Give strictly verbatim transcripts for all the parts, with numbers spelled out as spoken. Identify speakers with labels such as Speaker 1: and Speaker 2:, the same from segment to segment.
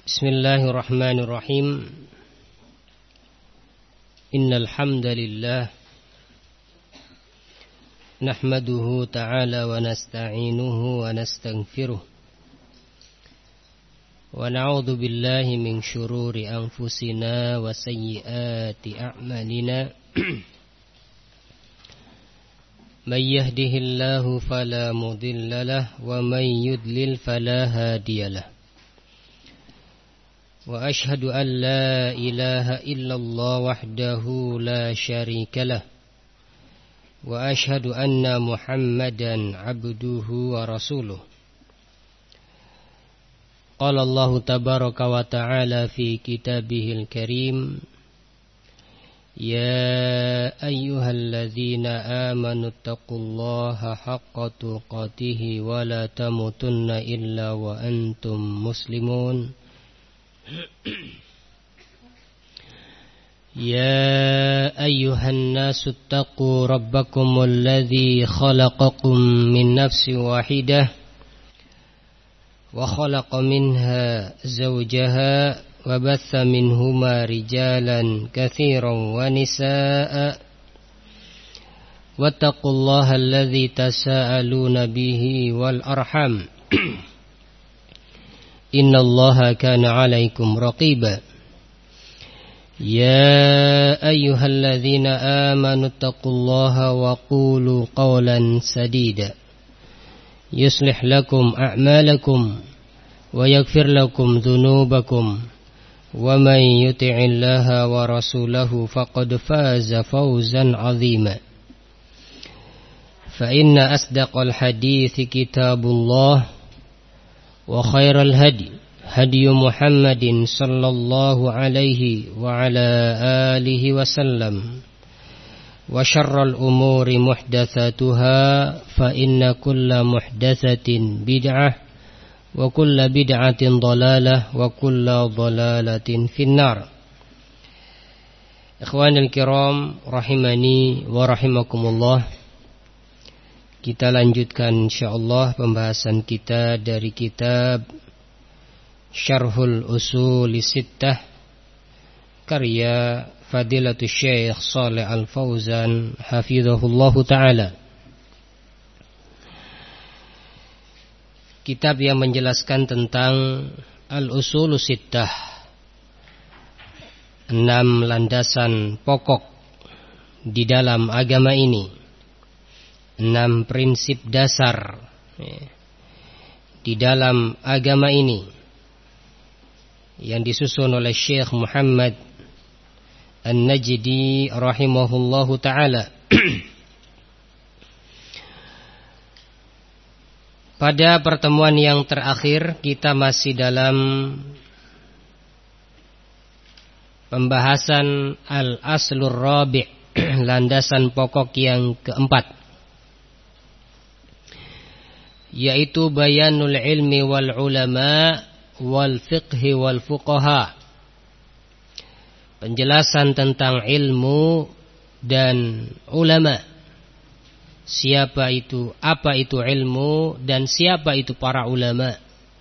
Speaker 1: Bismillahirrahmanirrahim. Innal hamdalillah nahmaduhu ta'ala wa nasta'inuhu wa nastaghfiruh wa na'udzu billahi min shururi anfusina wa sayyiati a'malina. Man yahdihillahu fala mudilla lahu wa man yudlil fala hadiya lahu. Wa ashhadu an la ilaha illallah wahdahu la syarika lah. Wa ashhadu anna Muhammadan abduhu wa rasuluh. Qala Allah tabaraka wa ta'ala fi kitabihil karim. Ya ayyuhalladzina amanu taqullaha haqqa tuqatih wa la tamutunna illa wa antum muslimun. Ya ayyuhan nasu attaqu rabbakumul ladzi khalaqakum min nafsin wahidah wa khalaqa minha zawjaha wa batha minhuma rijalan katsiran wa nisaa'a wattaqullaha alladzi tasaaluna bihi wal arham innallaha kana 'alaikum raqiba. Ya ayyuhalladzina amanu taqullaha wa qulu qawlan sadida yuslih lakum a'malakum wa yaghfir lakum dhunubakum wa man yuti'illaha wa rasulahu faqad faza fawzan 'azima. Fa inna asdaqal hadithi kitabullah wa khairal hadi hadi Muhammadin sallallahu alaihi wa ala alihi wasallam wa syarral umuri muhdatsatuha fa inna kulla muhdatsatin bid'ah wa kulla bid'atin dhalalah wa kulla dhalalatin finnar. Ikhwanul kiram rahimani wa rahimakumullah. Kita lanjutkan insyaallah pembahasan kita dari kitab Syarhul Ushul Sittah karya Fadilatul Syekh Shalih Al-Fauzan hafizahullahu taala. Kitab yang menjelaskan tentang Al-Ushul Sittah, enam landasan pokok di dalam agama ini, enam prinsip dasar di dalam agama ini yang disusun oleh Syekh Muhammad An-Najdi rahimahullahu ta'ala. Pada pertemuan yang terakhir kita masih dalam pembahasan Al-Aslur Rabi', landasan pokok yang keempat, yaitu bayanul ilmi wal ulama wal fiqhi wal fuqaha, penjelasan tentang ilmu dan ulama. Siapa itu, apa itu ilmu, dan siapa itu para ulama.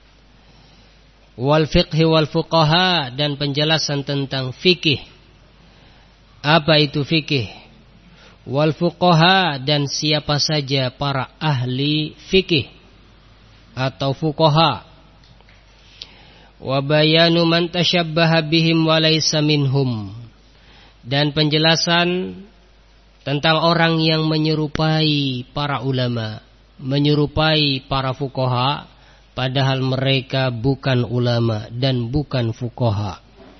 Speaker 1: Wal fiqhi wal fuqaha, dan penjelasan tentang fikih, apa itu fikih. Wal fuqaha, dan siapa saja para ahli fikih atau fuqaha. Wa bayanu man tashabbaha bihim wa laysa minhum, dan penjelasan tentang orang yang menyerupai para ulama, menyerupai para fuqaha, padahal mereka bukan ulama dan bukan fuqaha.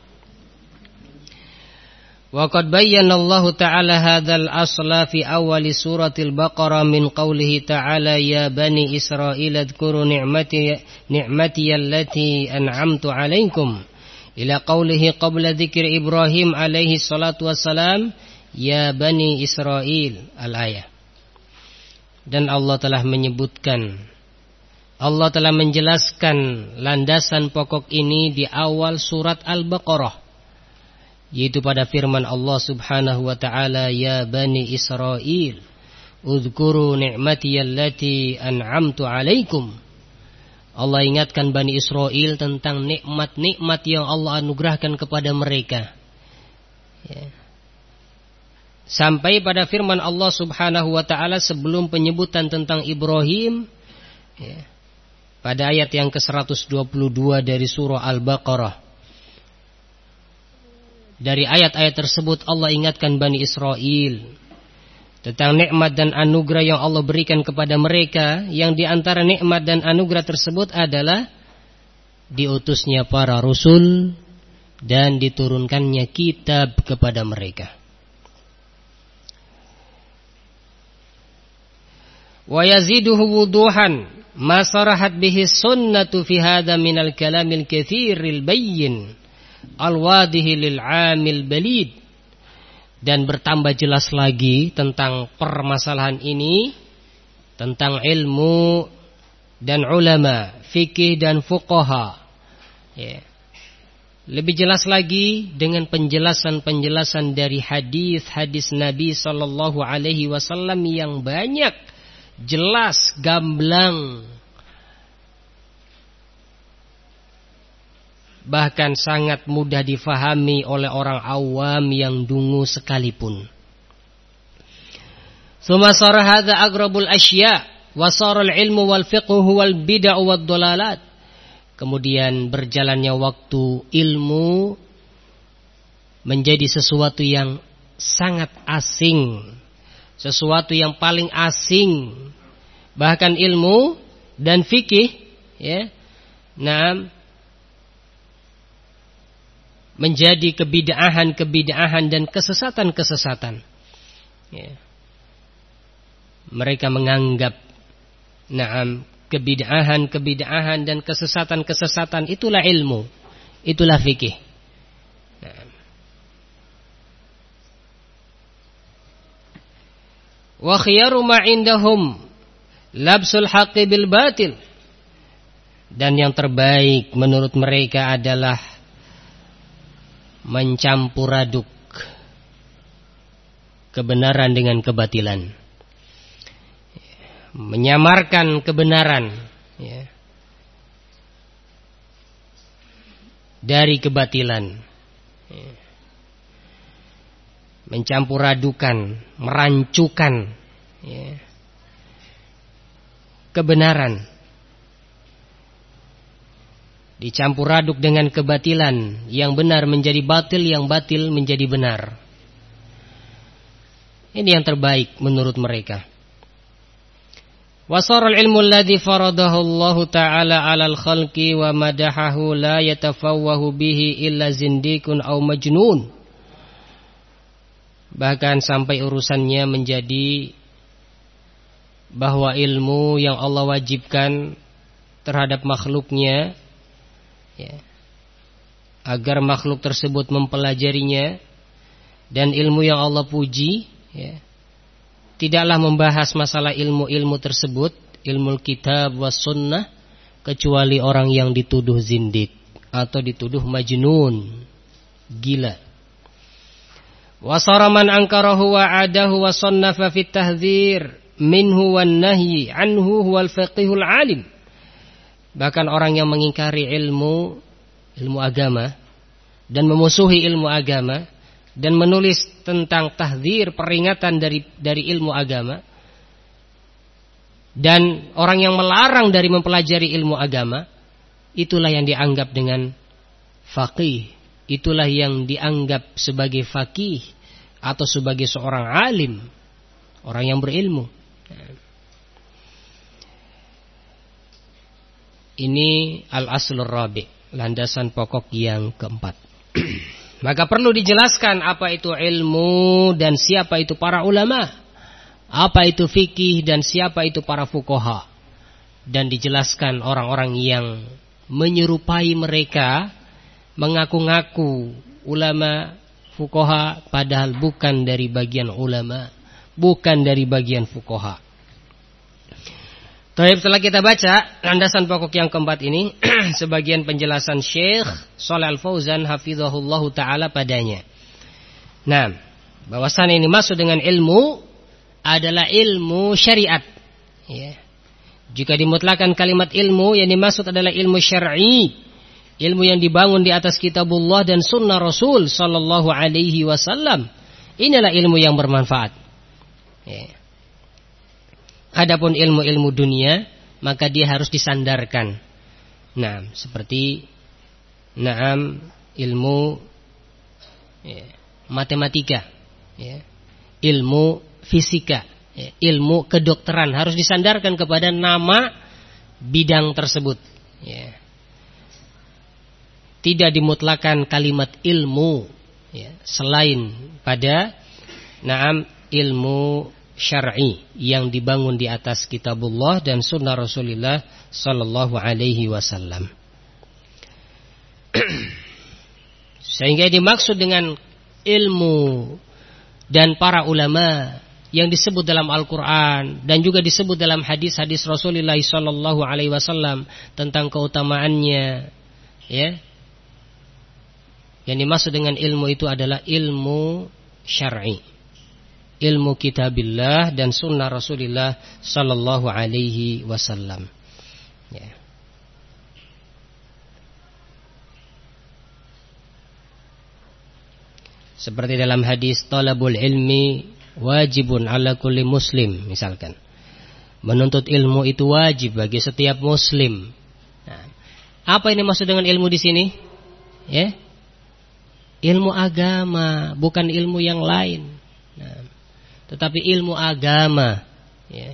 Speaker 1: Wa qad bayyana Allah ta'ala hadzal asla fi awal suratil Baqarah min qawlihi ta'ala ya bani Israil adhkuru ni'mati ni'mati allati an'amtu 'alaikum ila qawlihi qabla dzikri Ibrahim alaihi salatu wassalam ya bani Israil al-ayah. Dan Allah telah menyebutkan, Allah telah menjelaskan landasan pokok ini di awal surat Al-Baqarah, yaitu pada firman Allah subhanahu wa ta'ala ya bani Israil udhkuru ni'mati allati an'amtu 'alaikum Allah ingatkan Bani Israel tentang nikmat-nikmat yang Allah anugerahkan kepada mereka. Ya. Sampai pada firman Allah Subhanahu wa ta'ala sebelum penyebutan tentang Ibrahim, ya, pada ayat yang ke seratus dua puluh dua dari surah Al-Baqarah. Dari ayat-ayat tersebut Allah ingatkan Bani Israel tentang nikmat dan anugerah yang Allah berikan kepada mereka, yang di antara nikmat dan anugerah tersebut adalah diutusnya para rasul dan diturunkannya kitab kepada mereka. Wa yaziduhu wuduhan ma sarahat bihi sunnatu fi hadha minal kalamil katsiril bayyin al-wadihi lil 'amil balid. Dan bertambah jelas lagi tentang permasalahan ini, tentang ilmu dan ulama, fikih dan fuqaha, ya. Lebih jelas lagi dengan penjelasan-penjelasan dari hadis-hadis Nabi sallallahu alaihi wasallam yang banyak, jelas, gamblang, bahkan sangat mudah difahami oleh orang awam yang dungu sekalipun. Tsumma sara hadza agrabul asya' wa sara al-ilmu wal fiqhu wal bid'ah wad dhalalat. Kemudian berjalannya waktu, ilmu menjadi sesuatu yang sangat asing, sesuatu yang paling asing. Bahkan ilmu dan fikih, ya, nah, menjadi kebid'ahan-kebid'ahan dan kesesatan-kesesatan. Ya. Mereka menganggap, na'am, kebid'ahan-kebid'ahan dan kesesatan-kesesatan itulah ilmu, itulah fikih. Na'am. Wa khiyaru ma indahum labsul haqqi bil batil. Dan yang terbaik menurut mereka adalah mencampur aduk kebenaran dengan kebatilan, menyamarkan kebenaran, ya, dari kebatilan, ya, mencampur adukan, merancukan, ya, kebenaran, dicampur aduk dengan kebatilan, yang benar menjadi batil, yang batil menjadi benar. Ini yang terbaik menurut mereka. Wasara al-ilmu alladhi faradahu Allah Ta'ala 'alal khalqi wa madahahu la yatafawwahu bihi illa zindikun aw majnun. Bahkan sampai urusannya menjadi bahwa ilmu yang Allah wajibkan terhadap makhluknya, ya, agar makhluk tersebut mempelajarinya, dan ilmu yang Allah puji, ya, tidaklah membahas masalah ilmu-ilmu tersebut, ilmu kitab was sunnah, kecuali orang yang dituduh zindik atau dituduh majnun, gila. Wasara man ankarahu wa adahu wa sannafa fit tahdzir minhu wan nahyi anhu huwal faqihul alim. Bahkan orang yang mengingkari ilmu ilmu agama dan memusuhi ilmu agama dan menulis tentang tahdzir, peringatan dari dari ilmu agama, dan orang yang melarang dari mempelajari ilmu agama, itulah yang dianggap dengan faqih, itulah yang dianggap sebagai faqih atau sebagai seorang alim, orang yang berilmu. Ini al-aslur rabi', landasan pokok yang keempat. Maka perlu dijelaskan apa itu ilmu dan siapa itu para ulama, apa itu fikih dan siapa itu para fuqaha, dan dijelaskan orang-orang yang menyerupai mereka, mengaku-ngaku ulama fuqaha padahal bukan dari bagian ulama, bukan dari bagian fuqaha. Baik, setelah kita baca landasan pokok yang keempat ini, sebagian penjelasan Syekh Shalih Al-Fauzan hafizahullahu taala padanya. Nah, bahwasan ini maksud dengan ilmu adalah ilmu syariat, ya. Jika dimutlakan kalimat ilmu, yang dimaksud adalah ilmu syar'i, ilmu yang dibangun di atas kitabullah dan sunnah Rasul sallallahu alaihi wasallam. Inilah ilmu yang bermanfaat. Ya. Adapun ilmu-ilmu dunia, maka dia harus disandarkan. Nah, seperti Naam ilmu ya, matematika, ya, ilmu fisika, ya, ilmu kedokteran harus disandarkan kepada nama bidang tersebut. Ya. Tidak dimutlakan kalimat ilmu ya, selain pada naam ilmu syar'i yang dibangun di atas kitabullah dan sunnah Rasulullah sallallahu alaihi wasallam. Sehingga dimaksud dengan ilmu dan para ulama yang disebut dalam Al-Quran dan juga disebut dalam hadis-hadis Rasulullah sallallahu alaihi wasallam tentang keutamaannya, ya. Yang dimaksud dengan ilmu itu adalah ilmu syar'i, ilmu kitabillah dan sunnah Rasulullah sallallahu alaihi wasallam. Ya. Seperti dalam hadis talabul ilmi wajibun ala kulli muslim, misalkan. Menuntut ilmu itu wajib bagi setiap muslim. Nah, apa ini maksud dengan ilmu di sini? Ya. Ilmu agama, bukan ilmu yang lain. Nah, tetapi ilmu agama, ya.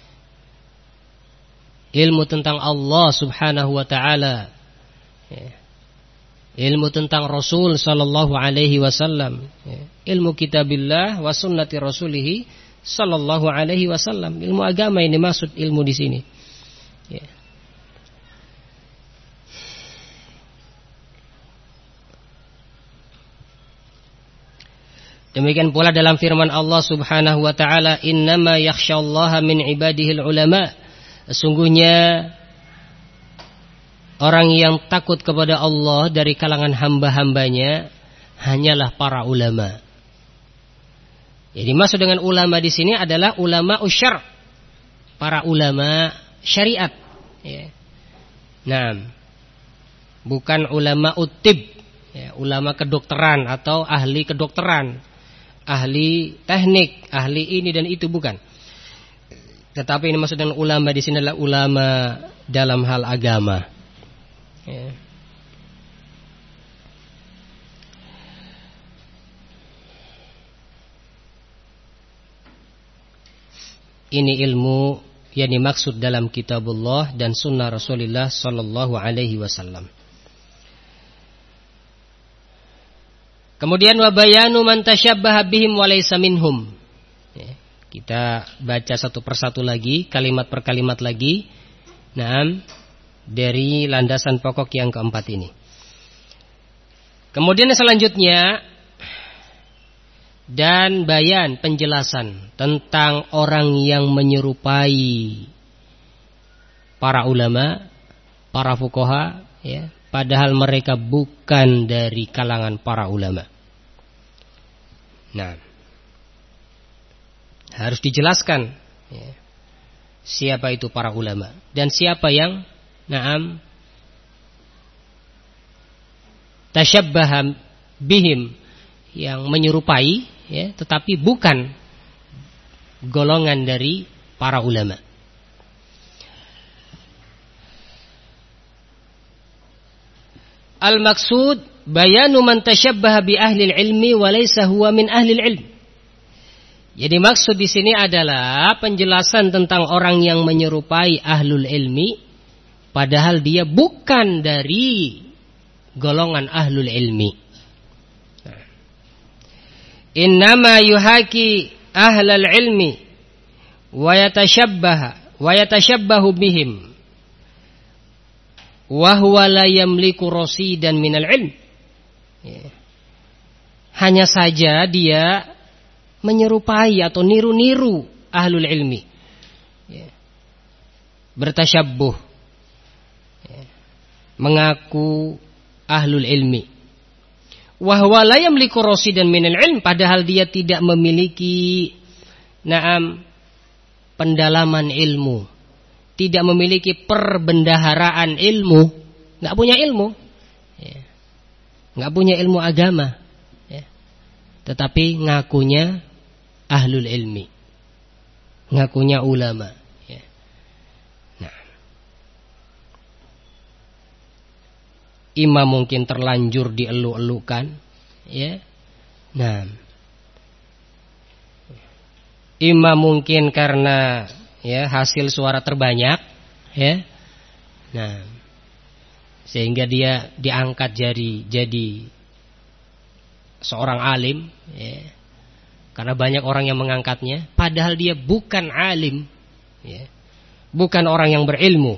Speaker 1: Ilmu tentang Allah subhanahu wa ta'ala, ya. Ilmu tentang Rasul sallallahu alaihi wasallam, ya. Ilmu kitabillah wa sunnati rasulih sallallahu alaihi wasallam. Ilmu agama ini maksud ilmu di sini, ya. Demikian pula dalam firman Allah subhanahu wa ta'ala, innama yakhsyallaha min ibadihil ulama. Sesungguhnya orang yang takut kepada Allah dari kalangan hamba-hambanya hanyalah para ulama. Jadi maksud dengan ulama di sini adalah ulama usyar, para ulama syariat. Ya. Nah, bukan ulama utib, ya, ulama kedokteran atau ahli kedokteran, ahli teknik, ahli ini dan itu, bukan. Tetapi ini maksud dengan ulama di sini adalah ulama dalam hal agama. Ya. Ini ilmu yang dimaksud dalam kitabullah dan sunnah Rasulullah sallallahu alaihi wasallam. Kemudian wa bayanu man tasyabbaha bihim wa laysa minhum. Ya, kita baca satu persatu lagi, kalimat per kalimat lagi. Naam, dari landasan pokok yang keempat ini. Kemudian selanjutnya, dan bayan, penjelasan tentang orang yang menyerupai para ulama, para fuqaha, ya, padahal mereka bukan dari kalangan para ulama. Nah, harus dijelaskan, ya, siapa itu para ulama dan siapa yang Naam tasyabbaha bihim, yang menyerupai, ya, tetapi bukan golongan dari para ulama. Al-maksud bayanu man tasyabbaha bi ahli ilmi wa laysa huwa min ahli ilm. Jadi maksud di sini adalah penjelasan tentang orang yang menyerupai ahlul ilmi padahal dia bukan dari golongan ahlul ilmi. Innama yuhaki ahlal ilmi wa yatashabbaha wa yatashabbahu bihim wa huwa la yamliku rasidan minal ilm. Ya. Hanya saja dia menyerupai atau niru-niru ahlul ilmi, ya. Bertasyabbuh, ya. Mengaku ahlul ilmi. Wa huwa la yamliku rasidan minal ilm, padahal dia tidak memiliki naam pendalaman ilmu, tidak memiliki perbendaharaan ilmu, nggak punya ilmu, ya. nggak punya ilmu agama, ya. Tetapi ngakunya ahlul ilmi, ngakunya ulama. Ya. Nah, imam mungkin terlanjur dielu-elukan, ya. Nah, imam mungkin karena ya hasil suara terbanyak, ya. Nah, sehingga dia diangkat jadi jadi seorang alim, ya. Karena banyak orang yang mengangkatnya, padahal dia bukan alim, ya. Bukan orang yang berilmu.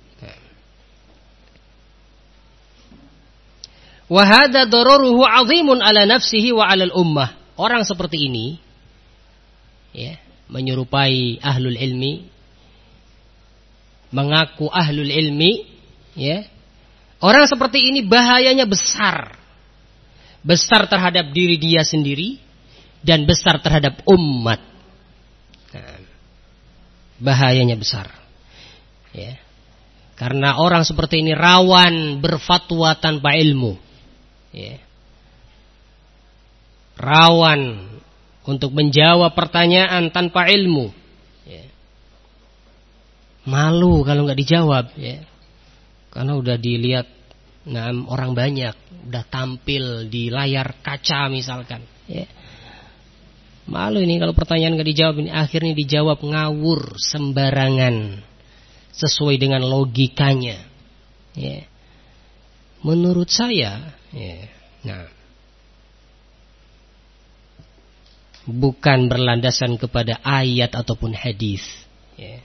Speaker 1: Wa hadza dararuhu 'azimun 'ala nafsihi wa 'alal ummah. Orang seperti ini, ya, menyerupai ahlul ilmi, mengaku ahlul ilmi, ya. Orang seperti ini bahayanya besar. Besar terhadap diri dia sendiri dan besar terhadap umat. Nah, bahayanya besar. Ya. Karena orang seperti ini rawan berfatwa tanpa ilmu. Ya. Rawan untuk menjawab pertanyaan tanpa ilmu, ya. Malu kalau nggak dijawab, ya. Karena udah dilihat nah, orang banyak, udah tampil di layar kaca misalkan, ya. Malu ini kalau pertanyaan nggak dijawab, ini akhirnya dijawab ngawur sembarangan sesuai dengan logikanya, ya. Menurut saya, ya. Nah, bukan berlandasan kepada ayat ataupun hadis, ya.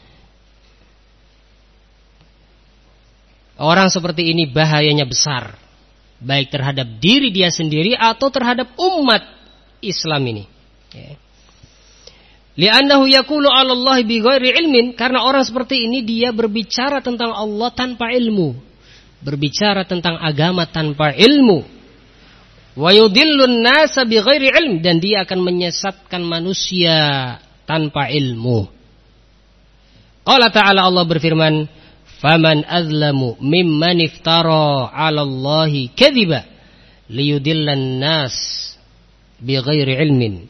Speaker 1: Orang seperti ini bahayanya besar, baik terhadap diri dia sendiri atau terhadap umat Islam ini, ya. Li'annahu yaqulu 'ala Allah bighairi ilmin, karena orang seperti ini dia berbicara tentang Allah tanpa ilmu, berbicara tentang agama tanpa ilmu. Wa yudillun nasa bighairi ilm, dan dia akan menyesatkan manusia tanpa ilmu. Allah Ta'ala, Allah berfirman, faman azlamu mimman iftara 'ala Allahi kadhiba liyudillan nas bighairi ilmin.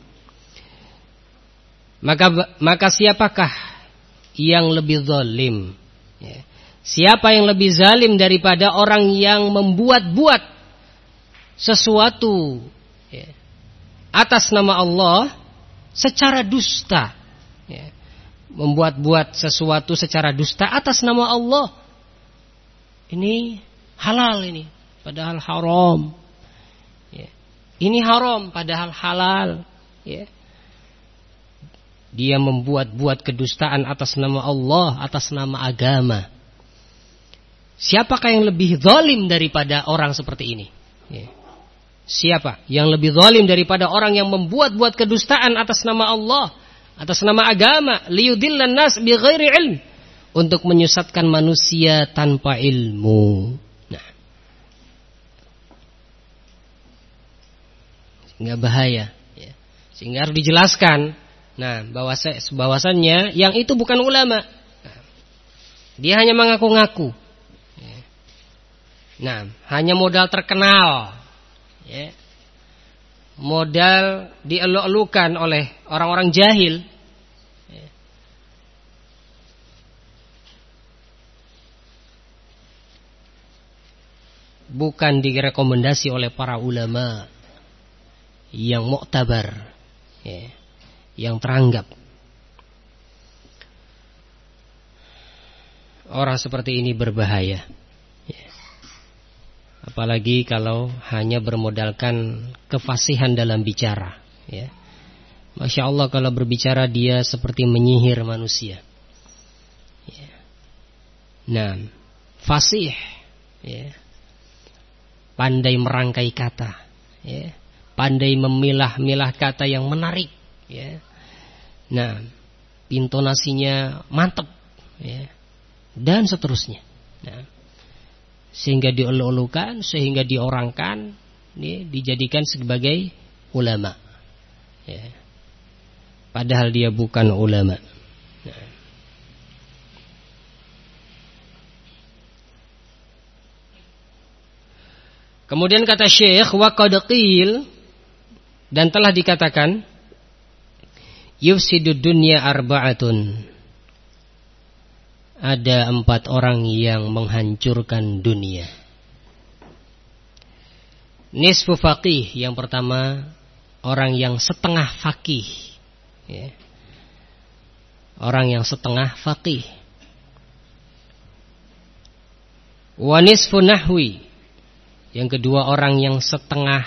Speaker 1: Maka maka siapakah yang lebih zalim, ya. Siapa yang lebih zalim daripada orang yang membuat-buat sesuatu, ya, atas nama Allah secara dusta, ya. Membuat-buat sesuatu secara dusta atas nama Allah. Ini halal ini, padahal haram, ya. Ini haram padahal halal, ya. Dia membuat-buat kedustaan atas nama Allah, atas nama agama. Siapakah yang lebih zalim daripada orang seperti ini, ya. Siapa yang lebih zalim daripada orang yang membuat-buat kedustaan atas nama Allah, atas nama agama, liyudillan nas bighairi ilm, untuk menyesatkan manusia tanpa ilmu. Nah, sehingga bahaya, ya. Sehingga harus dijelaskan, nah, bahwa bahwasannya yang itu bukan ulama. Nah, dia hanya mengaku-ngaku. Nah, hanya modal terkenal, ya. Modal dielu-elukan oleh orang-orang jahil, ya. Bukan direkomendasi oleh para ulama yang muktabar, ya, yang teranggap. Orang seperti ini berbahaya, ya. Apalagi kalau hanya bermodalkan kefasihan dalam bicara, ya. Masya Allah, kalau berbicara dia seperti menyihir manusia, ya. Nah, fasih, ya. Pandai merangkai kata, ya. Pandai memilah-milah kata yang menarik, ya. Nah, intonasinya mantap, ya. Dan seterusnya, nah, sehingga dielu-elukan, sehingga diorangkan, ya, dijadikan sebagai ulama, ya. Padahal dia bukan ulama. Nah. Kemudian kata Syekh, wa qad qil, dan telah dikatakan, yufsidud dunya arba'atun. Ada empat orang yang menghancurkan dunia. Nisfu faqih, yang pertama orang yang setengah faqih, ya. Orang yang setengah faqih. Wa nisfu nahwi, yang kedua orang yang setengah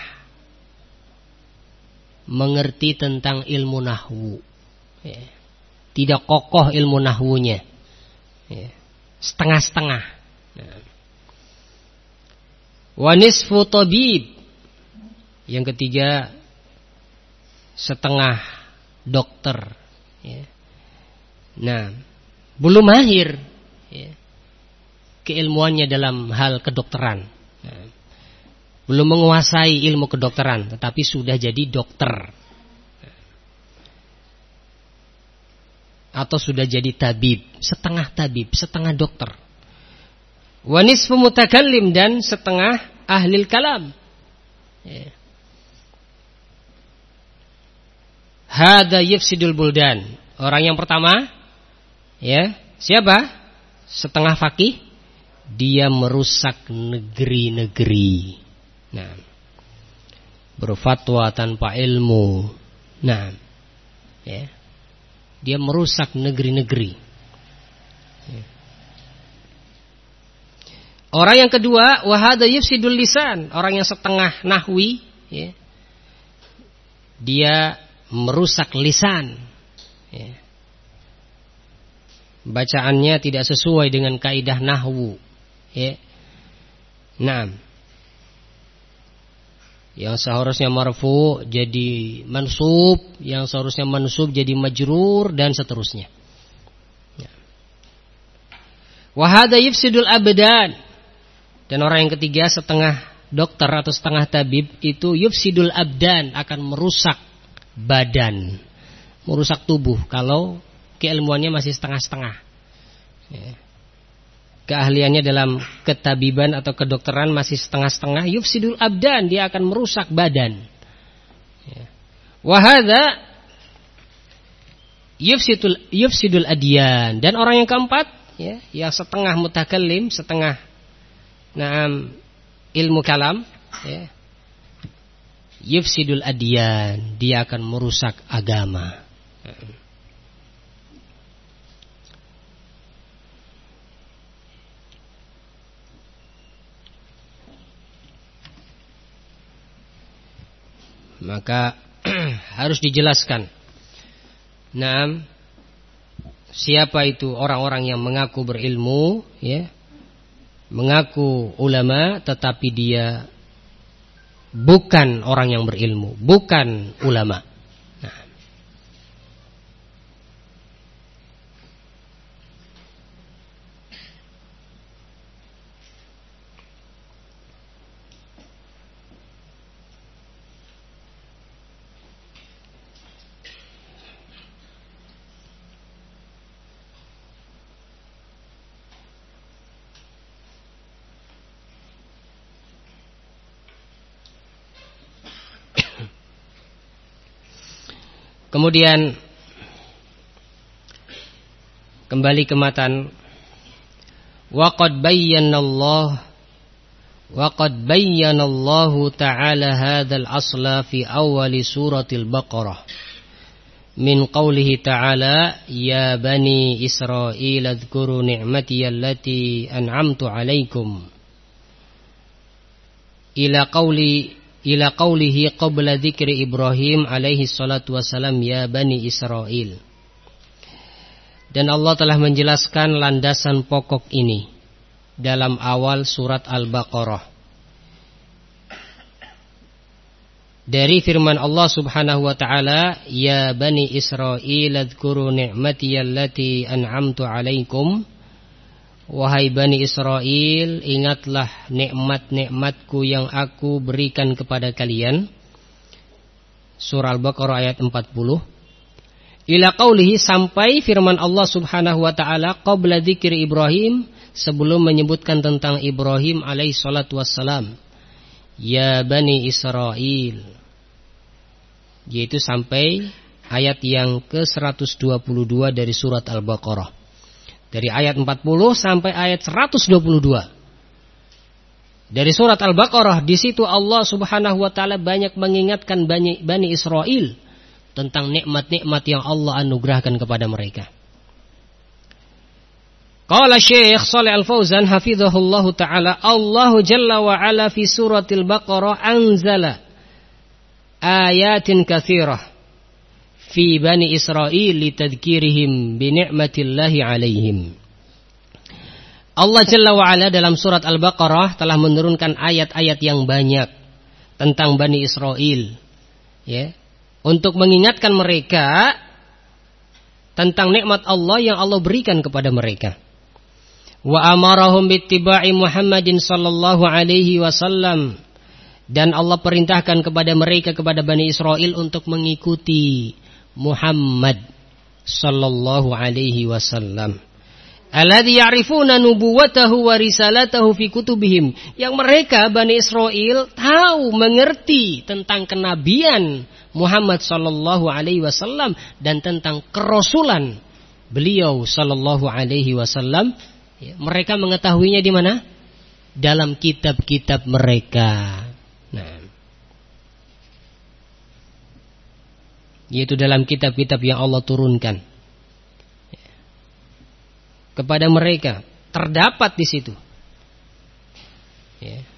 Speaker 1: mengerti tentang ilmu nahwu, ya. Tidak kokoh ilmu nahwunya, ya. Setengah-setengah, ya. Wa nisfu tabib, yang ketiga setengah dokter, ya. Nah, belum mahir, ya, keilmuannya dalam hal kedokteran, nah, belum menguasai ilmu kedokteran, tetapi sudah jadi dokter, atau sudah jadi tabib, setengah tabib, setengah dokter. Wa nisfu mutakallim, dan setengah ahlil kalam, ya. Hada yufsidul buldan. Orang yang pertama, ya, siapa? Setengah faqih, dia merusak negeri-negeri. Nah, berfatwa tanpa ilmu. Nah, ya, dia merusak negeri-negeri. Ya. Orang yang kedua, wahada yufsidul lisan. Orang yang setengah nahwi, ya, dia merusak lisan, ya. Bacaannya tidak sesuai dengan kaidah nahwu, ya. Nah, yang seharusnya marfu jadi mansub, yang seharusnya mansub jadi majrur, dan seterusnya. Ya. Wa hadza yufsidul abdan. Dan orang yang ketiga, setengah dokter atau setengah tabib, itu yufsidul abdan, akan merusak badan, merusak tubuh kalau keilmuannya masih setengah-setengah, ya. Keahliannya dalam ketabiban atau kedokteran masih setengah-setengah, yufsidul abdan, dia akan merusak badan, ya. Wa hadza yufsidul yufsidul adyan. Dan orang yang keempat, ya, yang setengah mutakallim, setengah na'am ilmu kalam, ya, yufsidul adyan, dia akan merusak agama. Maka harus dijelaskan, nah, siapa itu orang-orang yang mengaku berilmu, ya, mengaku ulama, tetapi dia bukan orang yang berilmu, bukan ulama. Nah. Kemudian kembali ke matan, wa qad bayyanallahu wa qad bayyanallahu ta'ala hadzal asla fi awwali suratil Baqarah min qawlihi ta'ala ya bani Israil adhkuru ni'mati allati an'amtu 'alaikum ila qawli ila qawlihi qabla dzikri Ibrahim alaihi salatu wassalam ya bani Israil. Dan Allah telah menjelaskan landasan pokok ini dalam awal surat Al-Baqarah. Dari firman Allah Subhanahu wa taala, ya bani Israil adhkuru ni'mati allati an'amtu 'alaikum. Wahai Bani Israel, ingatlah nikmat-nikmatku yang aku berikan kepada kalian. Surah Al-Baqarah ayat empat puluh. Ila qaulihi, sampai firman Allah Subhanahu wa taala qabla dzikri Ibrahim, sebelum menyebutkan tentang Ibrahim alaihi salatu wassalam. ya Bani Israil, yaitu sampai ayat yang ke seratus dua puluh dua dari surat Al-Baqarah. Dari ayat empat puluh sampai ayat seratus dua puluh dua. Dari surat Al-Baqarah, di situ Allah Subhanahu wa taala banyak mengingatkan Bani, Bani Israil tentang nikmat-nikmat yang Allah anugerahkan kepada mereka. Qala Syekh Shalih Al-Fauzan hafizahullahu taala, Allahu jalla wa ala fi suratil Baqarah anzala ayatin katsirah fi Bani Israil litadhkirihim bi ni'matillahi alaihim. Allah Jalla wa Ala dalam surat Al-Baqarah telah menurunkan ayat-ayat yang banyak tentang Bani Israil, ya, untuk mengingatkan mereka tentang nikmat Allah yang Allah berikan kepada mereka. Wa amarahum bittiba'i Muhammadin sallallahu alaihi wasallam, dan Allah perintahkan kepada mereka, kepada Bani Israil, untuk mengikuti Muhammad sallallahu alaihi wasallam. Alladzi ya'rifuna nubuwwatahu wa risalatahu fi kutubihim, yang mereka Bani Israil tahu, mengerti tentang kenabian Muhammad sallallahu alaihi wasallam dan tentang kerasulan beliau sallallahu alaihi wasallam. Ya, mereka mengetahuinya di mana? Dalam kitab-kitab mereka. Nah, yaitu dalam kitab-kitab yang Allah turunkan kepada mereka, terdapat di situ, ya,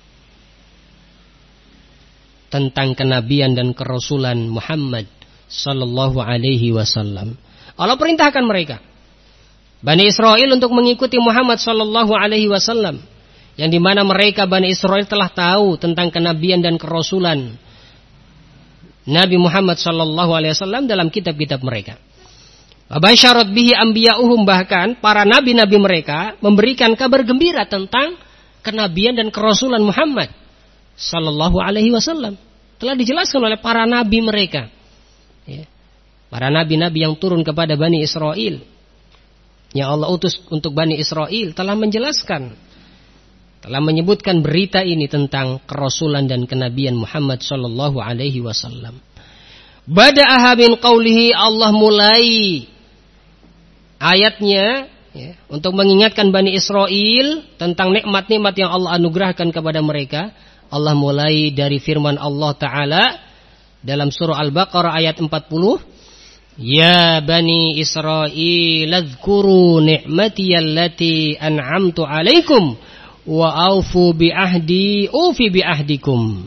Speaker 1: tentang kenabian dan kerasulan Muhammad sallallahu alaihi wasallam. Allah perintahkan mereka, Bani Israil, untuk mengikuti Muhammad sallallahu alaihi wasallam, yang dimana mereka Bani Israil telah tahu tentang kenabian dan kerasulan Nabi Muhammad sallallahu alaihi wasallam dalam kitab-kitab mereka. Wabasyarat bihi anbiya'uhum, bahkan para nabi-nabi mereka memberikan kabar gembira tentang kenabian dan kerasulan Muhammad sallallahu alaihi wasallam. Telah dijelaskan oleh para nabi mereka, ya, para nabi-nabi yang turun kepada Bani Israil, yang Allah utus untuk Bani Israil, telah menjelaskan, telah menyebutkan berita ini tentang kerasulan dan kenabian Muhammad sallallahu alaihi wasallam. Bada'aha min qawlihi, Allah mulai ayatnya, ya, untuk mengingatkan Bani Israil tentang nikmat-nikmat yang Allah anugerahkan kepada mereka. Allah mulai dari firman Allah Ta'ala dalam surah Al-Baqarah ayat empat puluh, Ya Bani Israil adhkuru ni'matiyallati an'amtu alaikum wa aufu bi ahdi ufi bi ahdikum.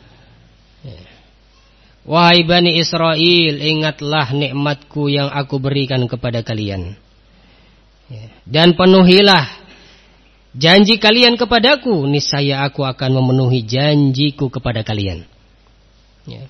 Speaker 1: Wahai Bani Israil, ingatlah nikmatku yang aku berikan kepada kalian, dan penuhilah janji kalian kepadaku, niscaya aku akan memenuhi janjiku kepada kalian. Ya.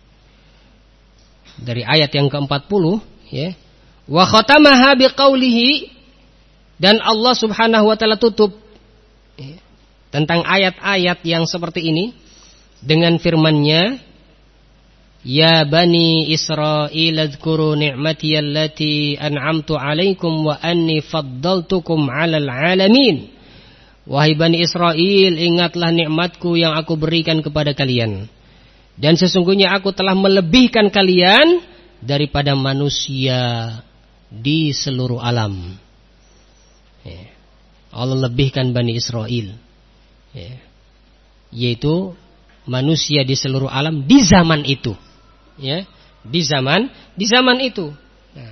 Speaker 1: Dari ayat yang ke empat puluh, ya. Wa khatamaha biqaulihi, dan Allah Subhanahu wa taala tutup, ya, tentang ayat-ayat yang seperti ini dengan firman-Nya, Ya Bani Israil adhkuru ni'matiyallati an'amtu alaikum wa anni faddaltukum 'alal 'alamin. Wahai Bani Israil, ingatlah nikmatku yang aku berikan kepada kalian, dan sesungguhnya aku telah melebihkan kalian daripada manusia di seluruh alam. Ya. Allah lebihkan Bani Israil, ya, yaitu manusia di seluruh alam di zaman itu, ya, di zaman di zaman itu. Nah,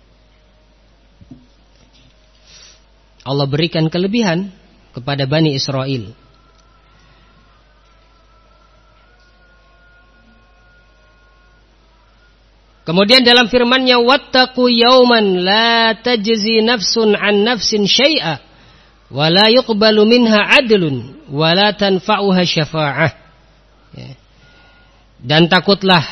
Speaker 1: Allah berikan kelebihan kepada Bani Israil. Kemudian dalam firman-Nya, wattaqu yawman la tajzi nafsun an nafsin syai'a wa la yuqbalu minha adlun wa la tanfa'uha syafa'ah. Ya. Dan takutlah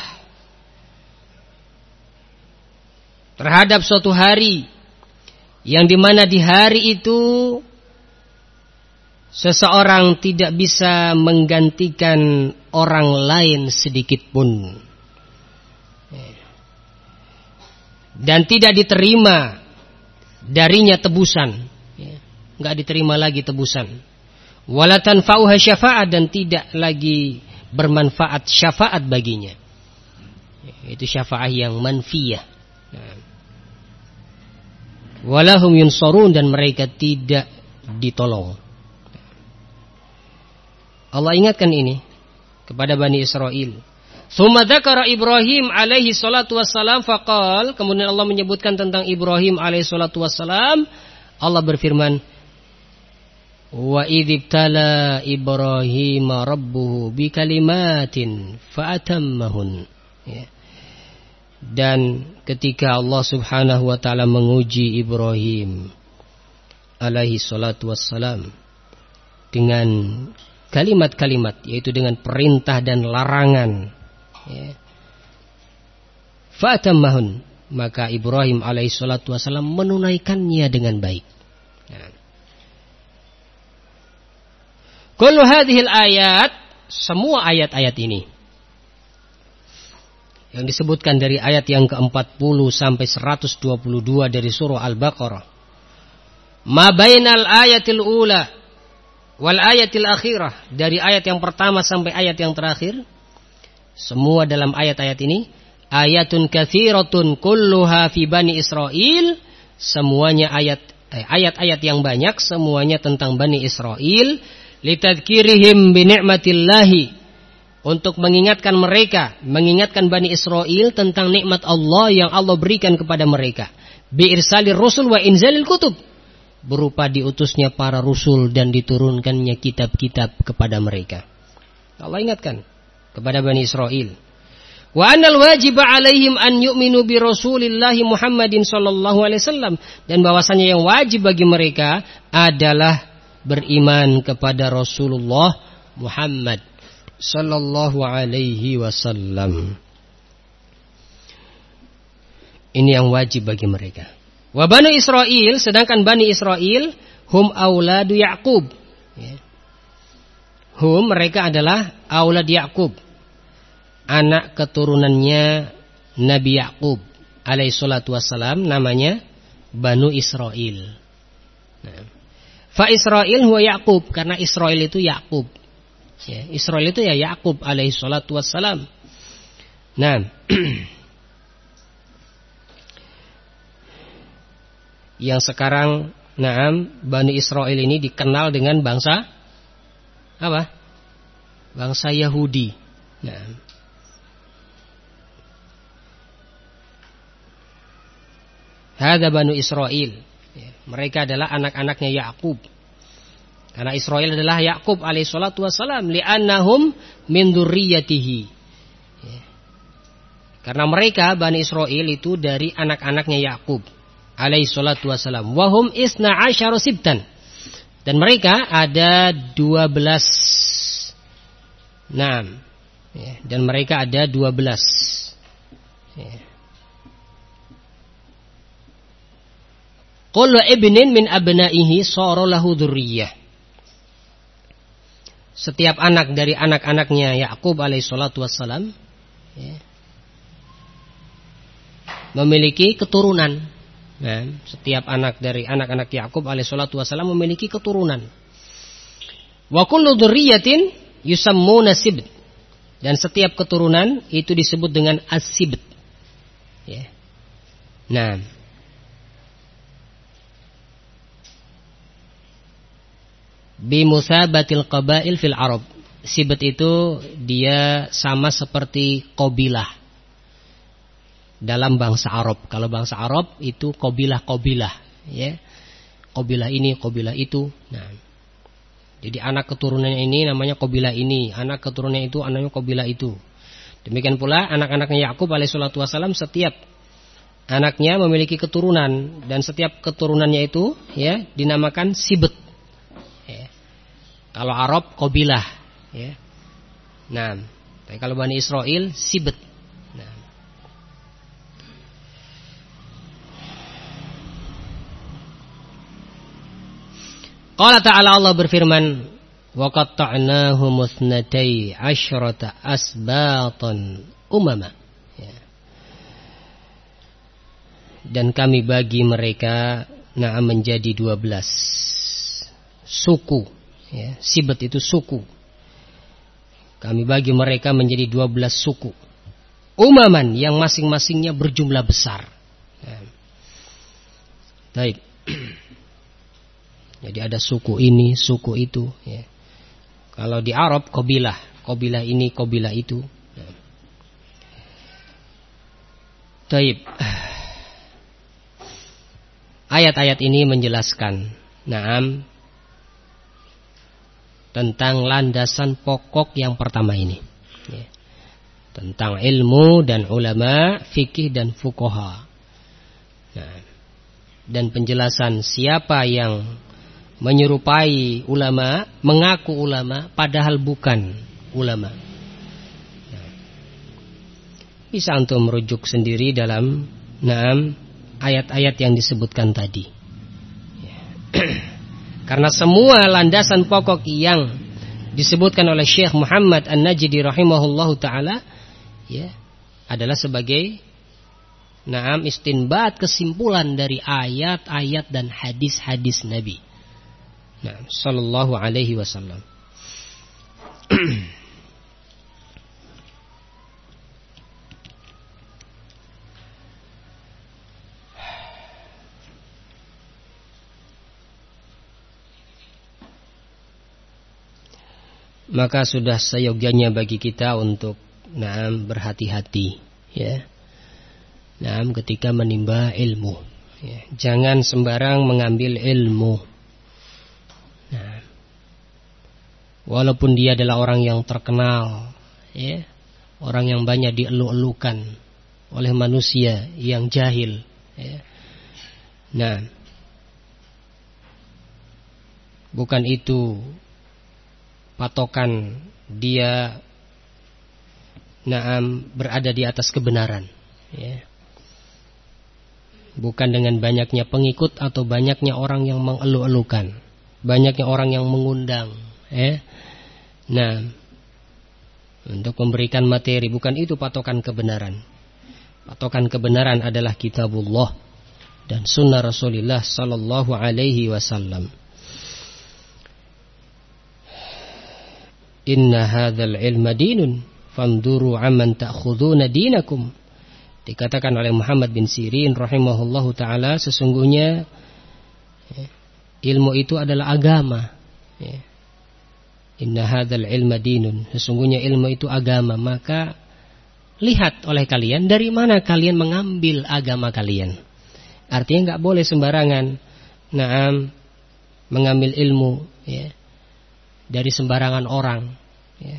Speaker 1: terhadap suatu hari yang dimana di hari itu seseorang tidak bisa menggantikan orang lain sedikit pun, dan tidak diterima darinya tebusan, nggak diterima lagi tebusan. Wala tanfa'uha syafa'ah, dan tidak lagi bermanfaat syafaat baginya. Itu syafaat yang manfiyah. Nah. Walahum yunsarun, dan mereka tidak ditolong. Allah ingatkan ini kepada Bani Israel. Tsumma dzakara Ibrahim alaihi salatu wassalam faqal, kemudian Allah menyebutkan tentang Ibrahim alaihi salatu wassalam. Allah berfirman, wa idzibtala Ibrahim rabbuhu bikalimatin fa'atammahun. Ya. Dan ketika Allah subhanahu wa ta'ala menguji Ibrahim alaihi salatu wassalam dengan kalimat-kalimat, yaitu dengan perintah dan larangan, ya, fa'atammahun, maka Ibrahim alaihi salatu wassalam menunaikannya dengan baik. Ya. Kullu hadhil ayat, semua ayat-ayat ini yang disebutkan dari ayat yang ke-empat puluh sampai seratus dua puluh dua dari surah Al-Baqarah, ma bainal ayatil ula wal ayatil akhirah, dari ayat yang pertama sampai ayat yang terakhir, semua dalam ayat-ayat ini ayatun katsiratun kulluha fi Bani Israil, semuanya ayat eh, ayat-ayat yang banyak, semuanya tentang Bani Israil, litadzkirihim bi ni'matillahi, untuk mengingatkan mereka, mengingatkan Bani Israel tentang nikmat Allah yang Allah berikan kepada mereka. Bi irsalir rusul wa inzalil kutub, berupa diutusnya para rasul dan diturunkannya kitab-kitab kepada mereka. Allah ingatkan kepada Bani Israel. Wa annal wajiba alaihim an yu'minu bi rasulillahi Muhammadin sallallahu alaihi wasallam, dan bahwasanya yang wajib bagi mereka adalah beriman kepada Rasulullah Muhammad sallallahu alaihi wasallam. Ini yang wajib bagi mereka. Wa Bani Israil, sedangkan Bani Israil hum auladu Yaqub. Ya. Hum, mereka adalah aulad Yaqub, anak keturunannya Nabi Yaqub alaihi salatu wassalam, namanya Banu Israil. Nah. Fa Israil huwa Yaqub, karena Israil itu Yaqub. Ya, Israel itu ya Yaqub alaihi salatu wassalam. Nah, yang sekarang, naam, Bani Israel ini dikenal dengan bangsa apa? Bangsa Yahudi. Nah, hada Banu Israel. Ya, mereka adalah anak-anaknya Yaqub. Karena Israel adalah Yaqub alaihi salatu wassalam, li'annahum min dzurriyyatihi. Ya. Karena mereka Bani Israel itu dari anak-anaknya Yaqub alaihi salatu wassalam. Wa hum isna asyara sibtan. Dan mereka ada dua belas. Naam. Ya, dan mereka ada dua belas. Ya. Kullu ibnin min abnaihi sara lahu dzurriyyah. Setiap anak dari anak-anaknya Yaqub alaihi salatu wassalam, ya, memiliki keturunan. Nah, setiap anak dari anak-anak Yaqub alaihi salatu wassalam memiliki keturunan. Wa kullu dzurriyyatin yusammuna sibt. Dan setiap keturunan itu disebut dengan as-sibt. Ya. Nah, bimusabatil qabail fil Arab. Sibt itu dia sama seperti qabilah dalam bangsa Arab. Kalau bangsa Arab itu qabilah-qabilah, ya. Qabilah ini, qabilah itu. Nah, jadi anak keturunannya ini namanya qabilah ini, anak keturunannya itu namanya qabilah itu. Demikian pula anak-anaknya Yaqub alaihi salatu wasallam, setiap anaknya memiliki keturunan, dan setiap keturunannya itu, ya, dinamakan sibt. Kalau Arab qabilah, ya. Nah, tapi kalau Bani Israel sibt. Nah. Qala ta'ala, Allah berfirman, wa qatta'nahum itsnatai asyrata asbatan umama. Ya. Dan kami bagi mereka nah menjadi dua belas suku. Ya, sibt itu suku. Kami bagi mereka menjadi dua belas suku. Umaman yang masing-masingnya berjumlah besar. Ya. Baik. Jadi ada suku ini, suku itu. Ya. Kalau di Arab, qabilah. Qabilah ini, qabilah itu. Ya. Baik. Ayat-ayat ini menjelaskan, naam, tentang landasan pokok yang pertama ini, ya. Tentang ilmu dan ulama, fikih dan fuqaha. Nah, dan penjelasan siapa yang menyerupai ulama, mengaku ulama, padahal bukan ulama. Nah, bisa antum merujuk sendiri dalam naam ayat-ayat yang disebutkan tadi. Ya. Karena semua landasan pokok yang disebutkan oleh Syekh Muhammad An-Najdi rahimahullahu taala, ya, adalah sebagai naam istinbat, kesimpulan dari ayat-ayat dan hadis-hadis Nabi. Nah, sallallahu alaihi wasallam. Maka sudah seyogyanya bagi kita untuk naam berhati-hati, ya. Naam ketika menimba ilmu, ya. Jangan sembarang mengambil ilmu. Nah, walaupun dia adalah orang yang terkenal, ya, orang yang banyak dielu-elukan oleh manusia yang jahil, ya. Nah, bukan itu patokan dia naam berada di atas kebenaran, ya. Bukan dengan banyaknya pengikut atau banyaknya orang yang mengelu-elukan, banyaknya orang yang mengundang, ya. Nah, untuk memberikan materi, bukan itu patokan kebenaran. Patokan kebenaran adalah kitabullah dan sunnah Rasulullah sallallahu alaihi wasallam. Inna hadzal ilma dinun fanduru amman ta'khuduna dinakum. Dikatakan oleh Muhammad bin Sirin rahimahullahu taala, sesungguhnya ya, ilmu itu adalah agama, ya. Inna hadzal ilma dinun, sesungguhnya ilmu itu agama, maka lihat oleh kalian dari mana kalian mengambil agama kalian. Artinya enggak boleh sembarangan naam mengambil ilmu, ya, dari sembarangan orang, ya.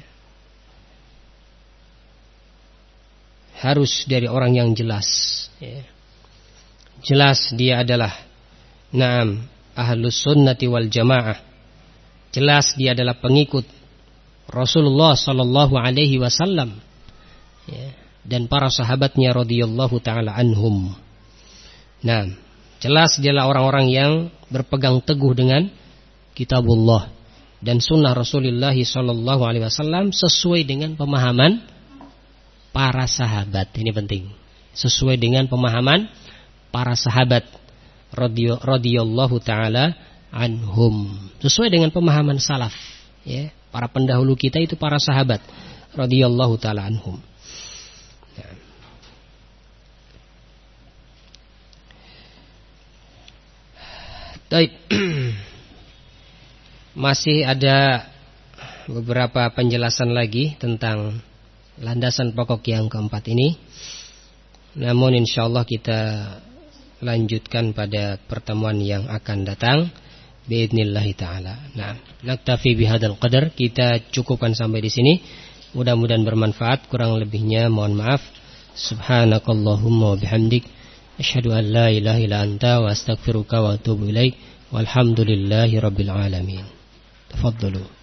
Speaker 1: Harus dari orang yang jelas, ya. Jelas dia adalah naam ahlus sunnati wal jamaah. Jelas dia adalah pengikut Rasulullah sallallahu alaihi wasallam, ya, dan para sahabatnya radhiyallahu taala anhum. Nah, jelas dia adalah orang-orang yang berpegang teguh dengan kitabullah dan sunnah Rasulullah sallallahu alaihi wasallam sesuai dengan pemahaman para sahabat. Ini penting. Sesuai dengan pemahaman para sahabat radhiyallahu taala anhum. Sesuai dengan pemahaman salaf, ya. Para pendahulu kita itu para sahabat radhiyallahu taala anhum. Ya. Baik. Masih ada beberapa penjelasan lagi tentang landasan pokok yang keempat ini. Namun insyaallah kita lanjutkan pada pertemuan yang akan datang biidznillah taala. Nah, naktafi bihadzal qadar, kita cukupkan sampai di sini. Mudah-mudahan bermanfaat, kurang lebihnya mohon maaf. Subhanakallahumma wa bihamdik, asyhadu an la ilaha illa anta wa astaghfiruka wa atubu ilaik. Walhamdulillahi rabbil alamin. Tafadhalu.